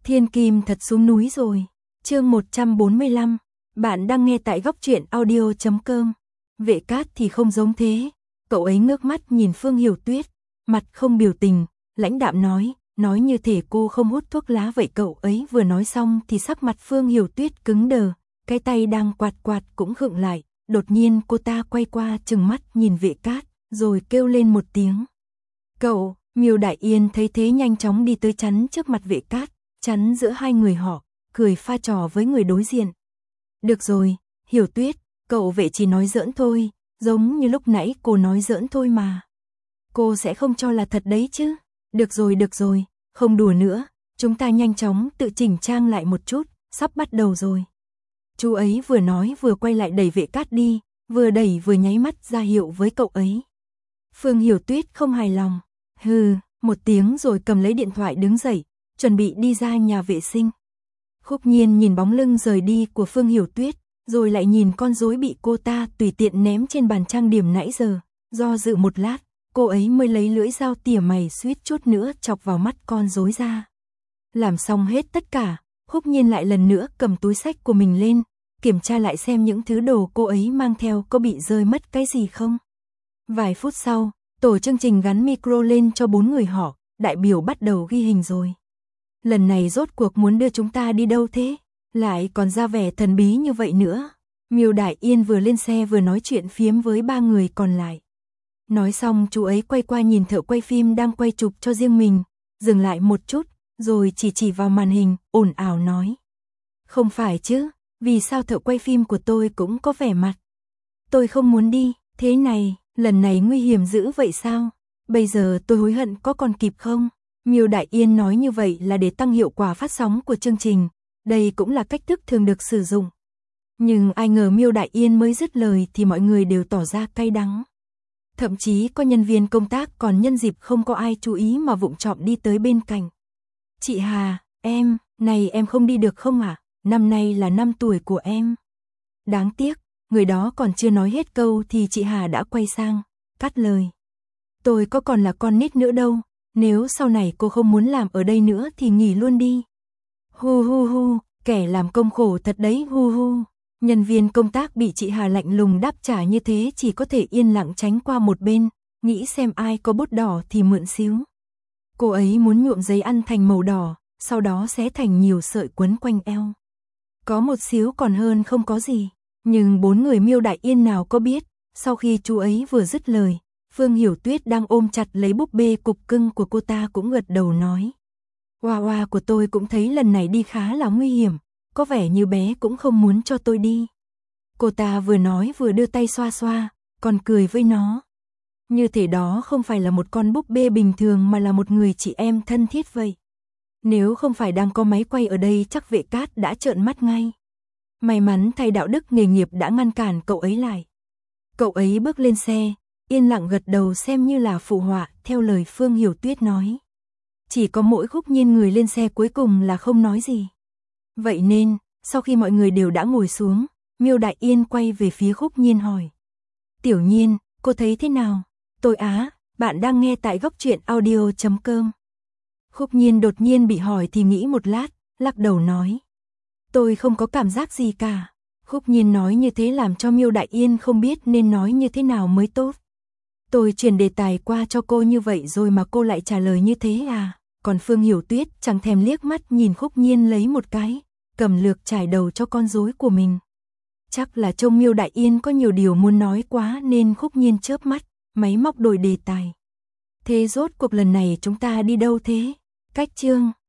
Thiên Kim thật xuống núi rồi. Chương 145. Bạn đang nghe tại góc truyện audio.com. Vệ Cát thì không giống thế. Cậu ấy ngước mắt nhìn Phương Hiểu Tuyết, mặt không biểu tình, lãnh đạm nói như thể cô không hút thuốc lá vậy. Cậu ấy vừa nói xong thì sắc mặt Phương Hiểu Tuyết cứng đờ, cái tay đang quạt cũng khựng lại. Đột nhiên cô ta quay qua trừng mắt nhìn Vệ Cát, rồi kêu lên một tiếng. Cậu! Miêu Đại Yên thấy thế nhanh chóng đi tới chắn trước mặt Vệ Cát, chắn giữa hai người họ, cười pha trò với người đối diện. Được rồi, Hiểu Tuyết, cậu Vệ chỉ nói giỡn thôi, giống như lúc nãy cô nói giỡn thôi mà. Cô sẽ không cho là thật đấy chứ. Được rồi, không đùa nữa, chúng ta nhanh chóng tự chỉnh trang lại một chút, sắp bắt đầu rồi. Chú ấy vừa nói vừa quay lại đẩy Vệ Cát đi, vừa đẩy vừa nháy mắt ra hiệu với cậu ấy. Phương Hiểu Tuyết không hài lòng. Hừ, một tiếng rồi cầm lấy điện thoại đứng dậy, chuẩn bị đi ra nhà vệ sinh. Khúc Nhiên nhìn bóng lưng rời đi của Phương Hiểu Tuyết, rồi lại nhìn con rối bị cô ta tùy tiện ném trên bàn trang điểm nãy giờ, do dự một lát, cô ấy mới lấy lưỡi dao tỉa mày suýt chút nữa chọc vào mắt con rối ra. Làm xong hết tất cả, Khúc Nhiên lại lần nữa cầm túi xách của mình lên, kiểm tra lại xem những thứ đồ cô ấy mang theo có bị rơi mất cái gì không. Vài phút sau, tổ chương trình gắn micro lên cho 4 người họ, đại biểu bắt đầu ghi hình rồi. Lần này rốt cuộc muốn đưa chúng ta đi đâu thế? Lại còn ra vẻ thần bí như vậy nữa. Miêu Đại Yên vừa lên xe vừa nói chuyện phiếm với 3 người còn lại. Nói xong chú ấy quay qua nhìn thợ quay phim đang quay chụp cho riêng mình, dừng lại một chút, rồi chỉ vào màn hình, ồn ào nói. Không phải chứ, vì sao thợ quay phim của tôi cũng có vẻ mặt? Tôi không muốn đi, thế này, lần này nguy hiểm dữ vậy sao? Bây giờ tôi hối hận có còn kịp không? Miêu Đại Yên nói như vậy là để tăng hiệu quả phát sóng của chương trình, đây cũng là cách thức thường được sử dụng. Nhưng ai ngờ Miêu Đại Yên mới dứt lời thì mọi người đều tỏ ra cay đắng. Thậm chí có nhân viên công tác còn nhân dịp không có ai chú ý mà vụng trộm đi tới bên cạnh. Chị Hà, này em không đi được không ạ? Năm nay là năm tuổi của em. Đáng tiếc, người đó còn chưa nói hết câu thì chị Hà đã quay sang, cắt lời. Tôi có còn là con nít nữa đâu, nếu sau này cô không muốn làm ở đây nữa thì nghỉ luôn đi. Hu, kẻ làm công khổ thật đấy hu. Nhân viên công tác bị chị Hà lạnh lùng đáp trả như thế chỉ có thể yên lặng tránh qua một bên, nghĩ xem ai có bút đỏ thì mượn xíu. Cô ấy muốn nhuộm giấy ăn thành màu đỏ, sau đó xé thành nhiều sợi quấn quanh eo. Có một xíu còn hơn không có gì, nhưng 4 người Miêu Đại Yên nào có biết, sau khi chú ấy vừa dứt lời, Phương Hiểu Tuyết đang ôm chặt lấy búp bê cục cưng của cô ta cũng gật đầu nói. Hoa của tôi cũng thấy lần này đi khá là nguy hiểm, có vẻ như bé cũng không muốn cho tôi đi. Cô ta vừa nói vừa đưa tay xoa, còn cười với nó. Như thể đó không phải là một con búp bê bình thường mà là một người chị em thân thiết vậy. Nếu không phải đang có máy quay ở đây chắc Vệ Cát đã trợn mắt ngay. May mắn thay đạo đức nghề nghiệp đã ngăn cản cậu ấy lại. Cậu ấy bước lên xe, yên lặng gật đầu xem như là phụ họa theo lời Phương Hiểu Tuyết nói. Chỉ có mỗi Khúc Nhiên người lên xe cuối cùng là không nói gì. Vậy nên, sau khi mọi người đều đã ngồi xuống, Miêu Đại Yên quay về phía Khúc Nhiên hỏi. Tiểu Nhiên, cô thấy thế nào? Tôi bạn đang nghe tại góc truyện audio.com. Khúc Nhiên đột nhiên bị hỏi thì nghĩ một lát, lắc đầu nói. Tôi không có cảm giác gì cả. Khúc Nhiên nói như thế làm cho Miêu Đại Yên không biết nên nói như thế nào mới tốt. Tôi chuyển đề tài qua cho cô như vậy rồi mà cô lại trả lời như thế à? Còn Phương Hiểu Tuyết chẳng thèm liếc mắt nhìn Khúc Nhiên lấy một cái, cầm lược trải đầu cho con rối của mình. Chắc là trông Miêu Đại Yên có nhiều điều muốn nói quá nên Khúc Nhiên chớp mắt, máy móc đổi đề tài. Thế rốt cuộc lần này chúng ta đi đâu thế? Cách chương